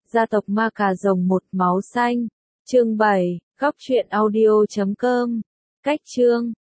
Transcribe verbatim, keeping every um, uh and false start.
Gia tộc ma cà rồng một máu xanh. Chương bảy, góc truyện audio chấm com. Cách chương